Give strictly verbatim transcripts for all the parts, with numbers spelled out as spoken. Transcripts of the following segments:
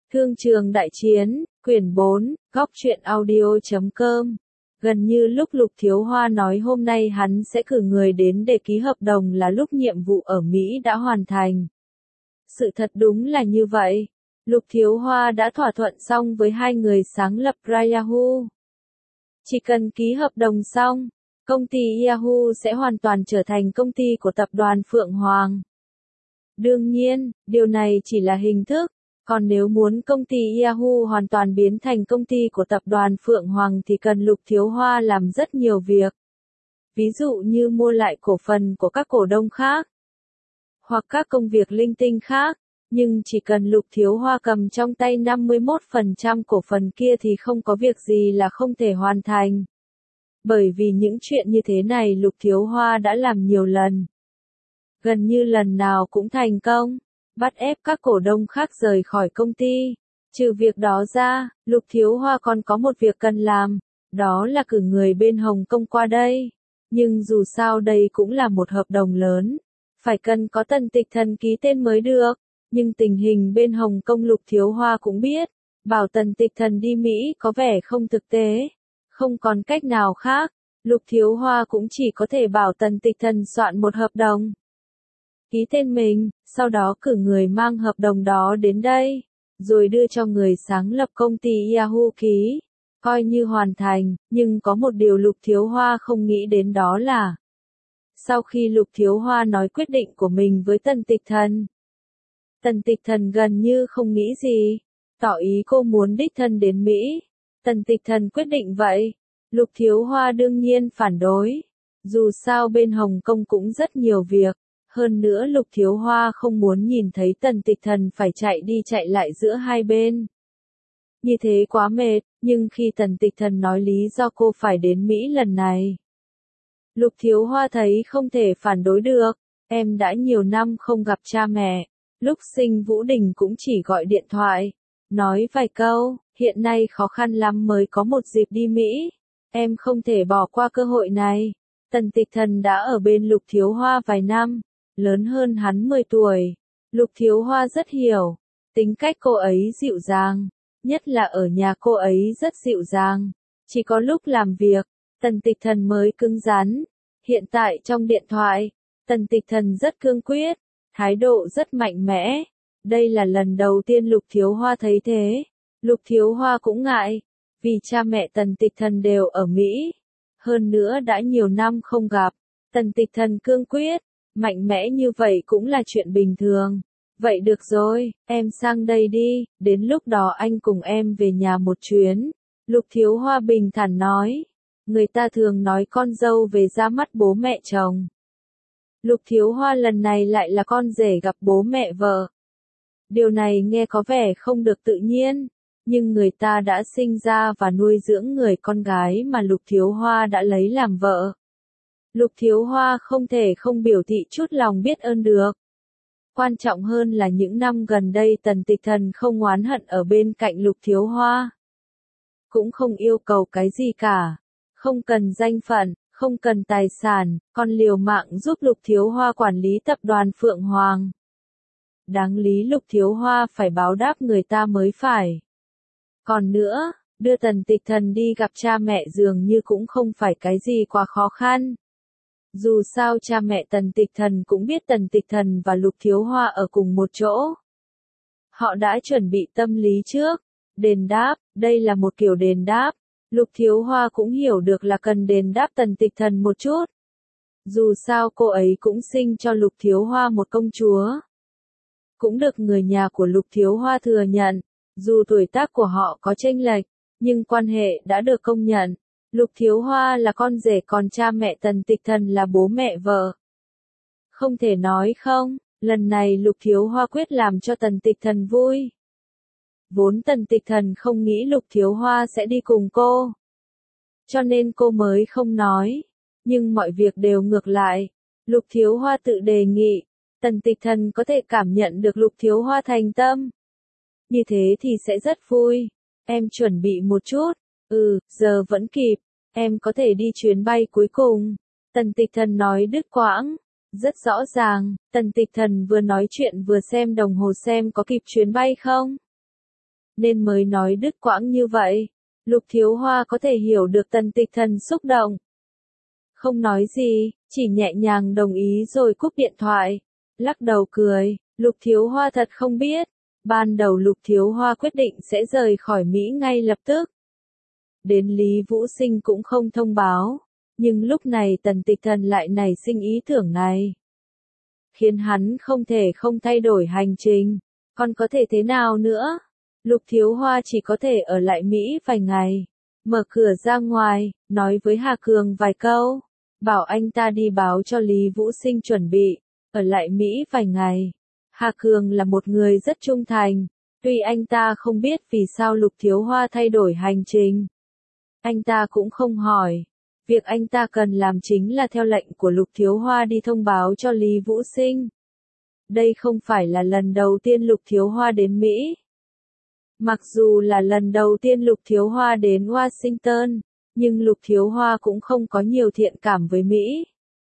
Thương trường đại chiến, quyển bốn, góc truyện audio.com. Gần như lúc Lục Thiếu Hoa nói hôm nay hắn sẽ cử người đến để ký hợp đồng là lúc nhiệm vụ ở Mỹ đã hoàn thành. Sự thật đúng là như vậy. Lục Thiếu Hoa đã thỏa thuận xong với hai người sáng lập ra Yahoo. Chỉ cần ký hợp đồng xong, công ty Yahoo sẽ hoàn toàn trở thành công ty của tập đoàn Phượng Hoàng. Đương nhiên, điều này chỉ là hình thức. Còn nếu muốn công ty Yahoo hoàn toàn biến thành công ty của tập đoàn Phượng Hoàng thì cần Lục Thiếu Hoa làm rất nhiều việc. Ví dụ như mua lại cổ phần của các cổ đông khác, hoặc các công việc linh tinh khác, nhưng chỉ cần Lục Thiếu Hoa cầm trong tay năm mươi mốt phần trăm cổ phần kia thì không có việc gì là không thể hoàn thành. Bởi vì những chuyện như thế này Lục Thiếu Hoa đã làm nhiều lần. Gần như lần nào cũng thành công. Bắt ép các cổ đông khác rời khỏi công ty. Trừ việc đó ra, Lục Thiếu Hoa còn có một việc cần làm, đó là cử người bên Hồng Kông qua đây. Nhưng dù sao đây cũng là một hợp đồng lớn, phải cần có Tần Tịch Thần ký tên mới được. Nhưng tình hình bên Hồng Kông Lục Thiếu Hoa cũng biết, bảo Tần Tịch Thần đi Mỹ có vẻ không thực tế. Không còn cách nào khác, Lục Thiếu Hoa cũng chỉ có thể bảo Tần Tịch Thần soạn một hợp đồng. Ký tên mình, sau đó cử người mang hợp đồng đó đến đây, rồi đưa cho người sáng lập công ty Yahoo ký, coi như hoàn thành, nhưng có một điều Lục Thiếu Hoa không nghĩ đến đó là, sau khi Lục Thiếu Hoa nói quyết định của mình với Tần Tịch Thần, Tần Tịch Thần gần như không nghĩ gì, tỏ ý cô muốn đích thân đến Mỹ. Tần Tịch Thần quyết định vậy, Lục Thiếu Hoa đương nhiên phản đối, dù sao bên Hồng Kông cũng rất nhiều việc. Hơn nữa Lục Thiếu Hoa không muốn nhìn thấy Tần Tịch Thần phải chạy đi chạy lại giữa hai bên. Như thế quá mệt, nhưng khi Tần Tịch Thần nói lý do cô phải đến Mỹ lần này, Lục Thiếu Hoa thấy không thể phản đối được. Em đã nhiều năm không gặp cha mẹ, lúc sinh Vũ Đình cũng chỉ gọi điện thoại, nói vài câu, hiện nay khó khăn lắm mới có một dịp đi Mỹ. Em không thể bỏ qua cơ hội này. Tần Tịch Thần đã ở bên Lục Thiếu Hoa vài năm. Lớn hơn hắn mười tuổi. Lục Thiếu Hoa rất hiểu. Tính cách cô ấy dịu dàng. Nhất là ở nhà cô ấy rất dịu dàng. Chỉ có lúc làm việc, Tần Tịch Thần mới cứng rắn. Hiện tại trong điện thoại, Tần Tịch Thần rất cương quyết. Thái độ rất mạnh mẽ. Đây là lần đầu tiên Lục Thiếu Hoa thấy thế. Lục Thiếu Hoa cũng ngại. Vì cha mẹ Tần Tịch Thần đều ở Mỹ. Hơn nữa đã nhiều năm không gặp. Tần Tịch Thần cương quyết. Mạnh mẽ như vậy cũng là chuyện bình thường. Vậy được rồi, em sang đây đi, đến lúc đó anh cùng em về nhà một chuyến. Lục Thiếu Hoa bình thản nói. Người ta thường nói con dâu về ra mắt bố mẹ chồng. Lục Thiếu Hoa lần này lại là con rể gặp bố mẹ vợ. Điều này nghe có vẻ không được tự nhiên, nhưng người ta đã sinh ra và nuôi dưỡng người con gái mà Lục Thiếu Hoa đã lấy làm vợ. Lục Thiếu Hoa không thể không biểu thị chút lòng biết ơn được. Quan trọng hơn là những năm gần đây Tần Tịch Thần không oán hận ở bên cạnh Lục Thiếu Hoa. Cũng không yêu cầu cái gì cả. Không cần danh phận, không cần tài sản, còn liều mạng giúp Lục Thiếu Hoa quản lý tập đoàn Phượng Hoàng. Đáng lý Lục Thiếu Hoa phải báo đáp người ta mới phải. Còn nữa, đưa Tần Tịch Thần đi gặp cha mẹ dường như cũng không phải cái gì quá khó khăn. Dù sao cha mẹ Tần Tịch Thần cũng biết Tần Tịch Thần và Lục Thiếu Hoa ở cùng một chỗ. Họ đã chuẩn bị tâm lý trước. Đền đáp, đây là một kiểu đền đáp. Lục Thiếu Hoa cũng hiểu được là cần đền đáp Tần Tịch Thần một chút. Dù sao cô ấy cũng sinh cho Lục Thiếu Hoa một công chúa. Cũng được người nhà của Lục Thiếu Hoa thừa nhận. Dù tuổi tác của họ có chênh lệch, nhưng quan hệ đã được công nhận. Lục Thiếu Hoa là con rể còn cha mẹ Tần Tịch Thần là bố mẹ vợ. Không thể nói không, lần này Lục Thiếu Hoa quyết làm cho Tần Tịch Thần vui. Vốn Tần Tịch Thần không nghĩ Lục Thiếu Hoa sẽ đi cùng cô. Cho nên cô mới không nói. Nhưng mọi việc đều ngược lại. Lục Thiếu Hoa tự đề nghị. Tần Tịch Thần có thể cảm nhận được Lục Thiếu Hoa thành tâm. Như thế thì sẽ rất vui. Em chuẩn bị một chút. Ừ, giờ vẫn kịp. Em có thể đi chuyến bay cuối cùng. Tần Tịch Thần nói đứt quãng. Rất rõ ràng, Tần Tịch Thần vừa nói chuyện vừa xem đồng hồ xem có kịp chuyến bay không. nên mới nói đứt quãng như vậy. Lục Thiếu Hoa có thể hiểu được Tần Tịch Thần xúc động. Không nói gì, chỉ nhẹ nhàng đồng ý rồi cúp điện thoại. Lắc đầu cười, Lục Thiếu Hoa thật không biết. Ban đầu Lục Thiếu Hoa quyết định sẽ rời khỏi Mỹ ngay lập tức. Đến Lý Vũ Sinh cũng không thông báo. Nhưng lúc này Tần Tịch Thần lại nảy sinh ý tưởng này. Khiến hắn không thể không thay đổi hành trình. Còn có thể thế nào nữa? Lục Thiếu Hoa chỉ có thể ở lại Mỹ vài ngày. Mở cửa ra ngoài, nói với Hà Cường vài câu. Bảo anh ta đi báo cho Lý Vũ Sinh chuẩn bị. Ở lại Mỹ vài ngày. Hà Cường là một người rất trung thành. Tuy anh ta không biết vì sao Lục Thiếu Hoa thay đổi hành trình. Anh ta cũng không hỏi. Việc anh ta cần làm chính là theo lệnh của Lục Thiếu Hoa đi thông báo cho Lý Vũ Sinh. Đây không phải là lần đầu tiên Lục Thiếu Hoa đến Mỹ. Mặc dù là lần đầu tiên Lục Thiếu Hoa đến Washington, nhưng Lục Thiếu Hoa cũng không có nhiều thiện cảm với Mỹ.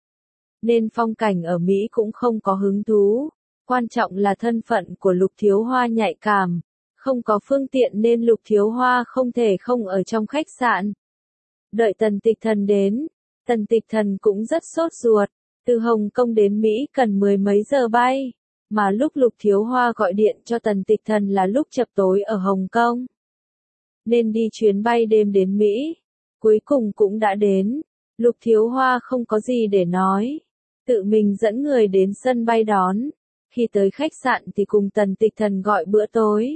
Nên phong cảnh ở Mỹ cũng không có hứng thú. Quan trọng là thân phận của Lục Thiếu Hoa nhạy cảm. Không có phương tiện nên Lục Thiếu Hoa không thể không ở trong khách sạn. Đợi Tần Tịch Thần đến, Tần Tịch Thần cũng rất sốt ruột. Từ Hồng Kông đến Mỹ cần mười mấy giờ bay. Mà lúc Lục Thiếu Hoa gọi điện cho Tần Tịch Thần là lúc chập tối ở Hồng Kông. Nên đi chuyến bay đêm đến Mỹ. Cuối cùng cũng đã đến. Lục Thiếu Hoa không có gì để nói. Tự mình dẫn người đến sân bay đón. Khi tới khách sạn thì cùng Tần Tịch Thần gọi bữa tối.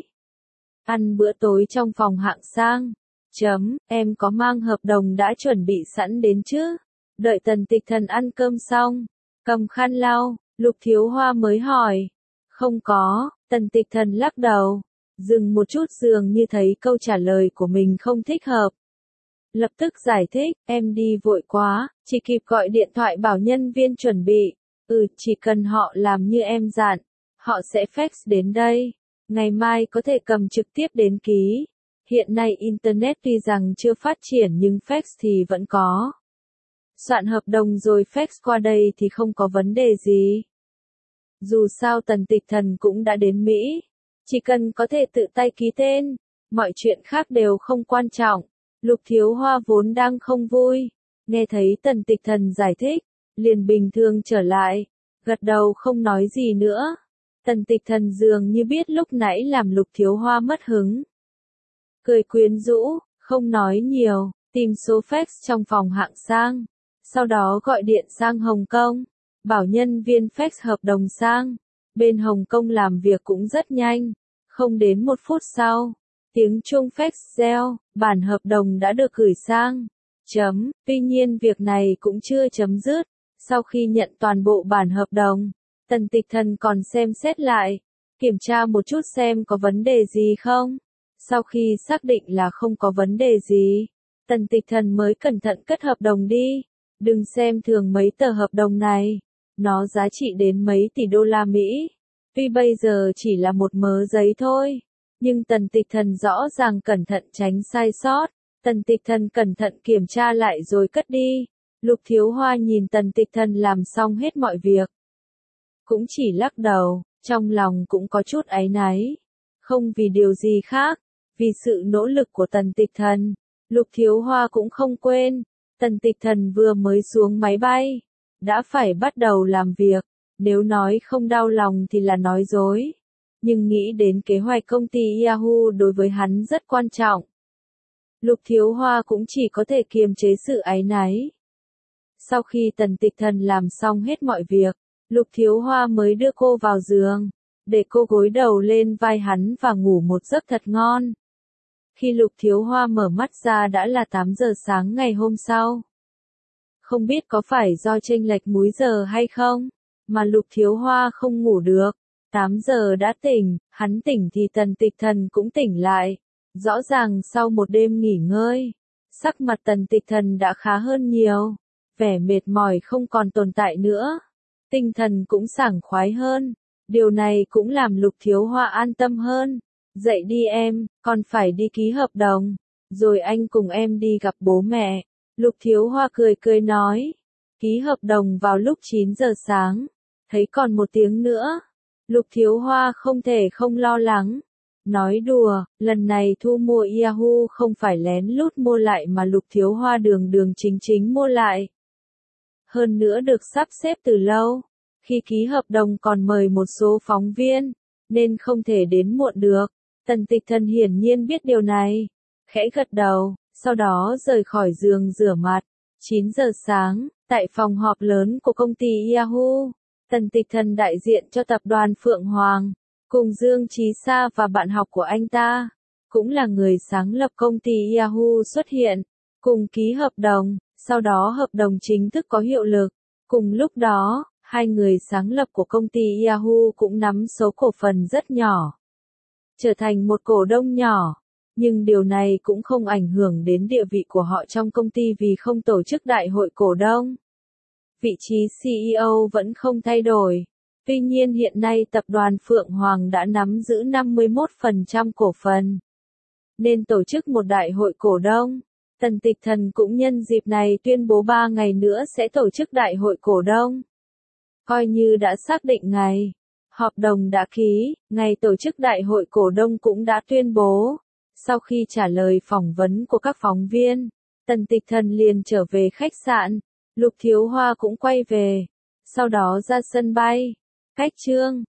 Ăn bữa tối trong phòng hạng sang. Chấm, em có mang hợp đồng đã chuẩn bị sẵn đến chứ? Đợi Tần Tịch Thần ăn cơm xong. Cầm khăn lau, Lục Thiếu Hoa mới hỏi. Không có, Tần Tịch Thần lắc đầu. Dừng một chút dường như thấy câu trả lời của mình không thích hợp. Lập tức giải thích, em đi vội quá, chỉ kịp gọi điện thoại bảo nhân viên chuẩn bị. Ừ, chỉ cần họ làm như em dặn, họ sẽ fax đến đây. Ngày mai có thể cầm trực tiếp đến ký. Hiện nay Internet tuy rằng chưa phát triển nhưng fax thì vẫn có. Soạn hợp đồng rồi fax qua đây thì không có vấn đề gì. Dù sao Tần Tịch Thần cũng đã đến Mỹ. Chỉ cần có thể tự tay ký tên, mọi chuyện khác đều không quan trọng. Lục Thiếu Hoa vốn đang không vui. Nghe thấy Tần Tịch Thần giải thích, liền bình thường trở lại. Gật đầu không nói gì nữa. Tần Tịch Thần dường như biết lúc nãy làm Lục Thiếu Hoa mất hứng. Cười quyến rũ, không nói nhiều, tìm số fax trong phòng hạng sang. Sau đó gọi điện sang Hồng Kông, bảo nhân viên fax hợp đồng sang. Bên Hồng Kông làm việc cũng rất nhanh, không đến một phút sau. Tiếng chuông fax reo, bản hợp đồng đã được gửi sang. Chấm, tuy nhiên việc này cũng chưa chấm dứt. Sau khi nhận toàn bộ bản hợp đồng, Tần Tịch Thần còn xem xét lại, kiểm tra một chút xem có vấn đề gì không. Sau khi xác định là không có vấn đề gì, Tần Tịch Thần mới cẩn thận cất hợp đồng đi. Đừng xem thường mấy tờ hợp đồng này, nó giá trị đến mấy tỷ đô la Mỹ. Tuy bây giờ chỉ là một mớ giấy thôi, nhưng Tần Tịch Thần rõ ràng cẩn thận tránh sai sót. Tần Tịch Thần cẩn thận kiểm tra lại rồi cất đi. Lục Thiếu Hoa nhìn Tần Tịch Thần làm xong hết mọi việc. Cũng chỉ lắc đầu, trong lòng cũng có chút áy náy. Không vì điều gì khác, vì sự nỗ lực của Tần Tịch Thần. Lục Thiếu Hoa cũng không quên, Tần Tịch Thần vừa mới xuống máy bay, đã phải bắt đầu làm việc. Nếu nói không đau lòng thì là nói dối. Nhưng nghĩ đến kế hoạch công ty Yahoo đối với hắn rất quan trọng. Lục Thiếu Hoa cũng chỉ có thể kiềm chế sự áy náy. Sau khi Tần Tịch Thần làm xong hết mọi việc, Lục Thiếu Hoa mới đưa cô vào giường, để cô gối đầu lên vai hắn và ngủ một giấc thật ngon. Khi Lục Thiếu Hoa mở mắt ra đã là tám giờ sáng ngày hôm sau. Không biết có phải do chênh lệch múi giờ hay không, mà Lục Thiếu Hoa không ngủ được. tám giờ đã tỉnh, hắn tỉnh thì Tần Tịch Thần cũng tỉnh lại. Rõ ràng sau một đêm nghỉ ngơi, sắc mặt Tần Tịch Thần đã khá hơn nhiều. Vẻ mệt mỏi không còn tồn tại nữa. Tinh thần cũng sảng khoái hơn. Điều này cũng làm Lục Thiếu Hoa an tâm hơn. Dậy đi em, con phải đi ký hợp đồng. Rồi anh cùng em đi gặp bố mẹ. Lục Thiếu Hoa cười cười nói. Ký hợp đồng vào lúc chín giờ sáng. Thấy còn một tiếng nữa. Lục Thiếu Hoa không thể không lo lắng. Nói đùa, lần này thu mua Yahoo không phải lén lút mua lại mà Lục Thiếu Hoa đường đường chính chính mua lại. Hơn nữa được sắp xếp từ lâu, khi ký hợp đồng còn mời một số phóng viên, nên không thể đến muộn được. Tần Tịch Thần hiển nhiên biết điều này, khẽ gật đầu, sau đó rời khỏi giường rửa mặt. chín giờ sáng, tại phòng họp lớn của công ty Yahoo, Tần Tịch Thần đại diện cho tập đoàn Phượng Hoàng, cùng Dương Chí Sa và bạn học của anh ta, cũng là người sáng lập công ty Yahoo xuất hiện, cùng ký hợp đồng, sau đó hợp đồng chính thức có hiệu lực. Cùng lúc đó, hai người sáng lập của công ty Yahoo cũng nắm số cổ phần rất nhỏ, trở thành một cổ đông nhỏ. Nhưng điều này cũng không ảnh hưởng đến địa vị của họ trong công ty vì không tổ chức đại hội cổ đông. Vị trí xê e ô vẫn không thay đổi. Tuy nhiên hiện nay tập đoàn Phượng Hoàng đã nắm giữ năm mươi mốt phần trăm cổ phần, nên tổ chức một đại hội cổ đông. Tần Tịch Thần cũng nhân dịp này tuyên bố ba ngày nữa sẽ tổ chức đại hội cổ đông. Coi như đã xác định ngày, hợp đồng đã ký, ngày tổ chức đại hội cổ đông cũng đã tuyên bố. Sau khi trả lời phỏng vấn của các phóng viên, Tần Tịch Thần liền trở về khách sạn, Lục Thiếu Hoa cũng quay về, sau đó ra sân bay. Cách chương